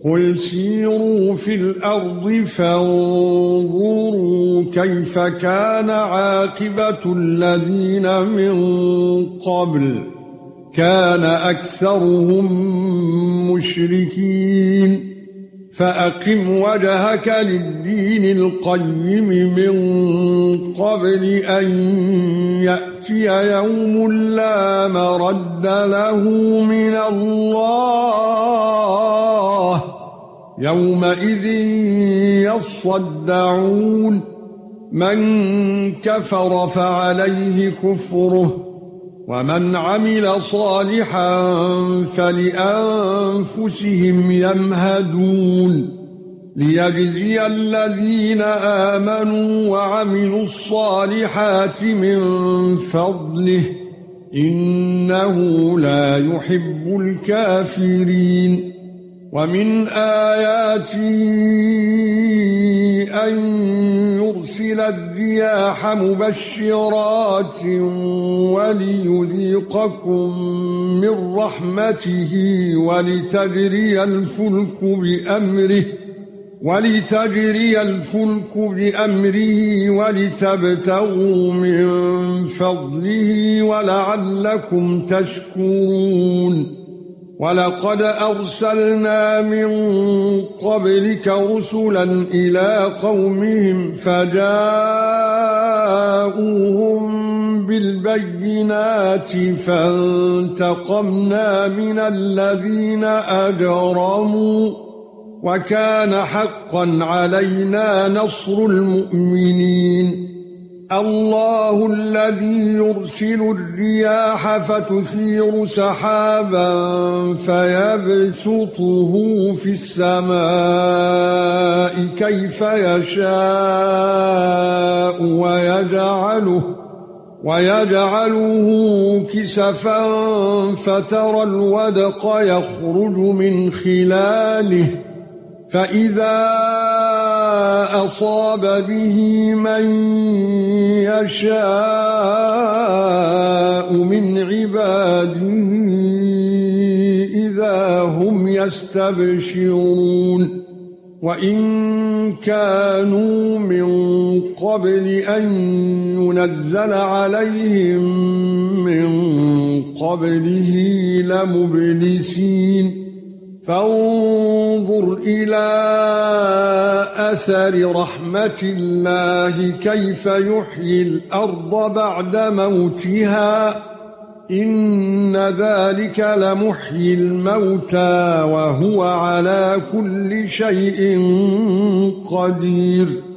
قُلْ سِيرُوا فِي الْأَرْضِ فَانظُرُوا كَيْفَ كَانَ عَاقِبَةُ الَّذِينَ مِنْ قَبْلُ كَانَ أَكْثَرُهُم مُشْرِكِينَ فَأَقِمْ وَجْهَكَ لِلدِّينِ الْقَيِّمِ مِنْ قَبْلِ أَنْ يَأْتِيَ يَوْمٌ لَا مَرَدَّ لَهُ مِنَ اللَّهِ يَوْمَئِذٍ يَصَّدَّعُونَ مَنْ كَفَرَ فَعَلَيْهِ كُفْرُهُ وَمَنْ عَمِلَ صَالِحًا فَلِأَنفُسِهِمْ يَمْهَدُونَ لِيَجْزِيَ الَّذِينَ آمَنُوا وَعَمِلُوا الصَّالِحَاتِ مِنْ فَضْلِهِ إِنَّهُ لَا يُحِبُّ الْكَافِرِينَ وَمِنْ آيَاتِهِ أَنْ يُرْسِلَ الرِّيَاحَ مُبَشِّرَاتٍ وَلِيُذِيقَكُم مِّن رَّحْمَتِهِ وَلِتَجْرِيَ الْفُلْكُ بِأَمْرِهِ وَلِتَبْتَغُوا مِن فَضْلِهِ وَلَعَلَّكُمْ تَشْكُرُونَ وَلَقَدْ أَرْسَلْنَا مِن قَبْلِكَ رُسُلًا إِلَى قَوْمِهِمْ فَجَاءُوهُم بِالْبَيِّنَاتِ فَانتَقَمْنَا مِنَ الَّذِينَ أَجْرَمُوا وَكَانَ حَقًّا عَلَيْنَا نَصْرُ الْمُؤْمِنِينَ الله الذي يرسل الرياح فتثير سحابا فيبسطه في السماء كيف يشاء ويجعله كسفا فترى الودق يخرج من خلاله فإذا أصاب به من يشاء من عباده إذا هم يستبشرون وإن كانوا من قبل أن ينزل عليهم من قبله لمبلسين فانظر إلى أثر رحمة الله كيف يحيي الأرض بعد موتها إن ذلك لمحيي الموتى وهو على كل شيء قدير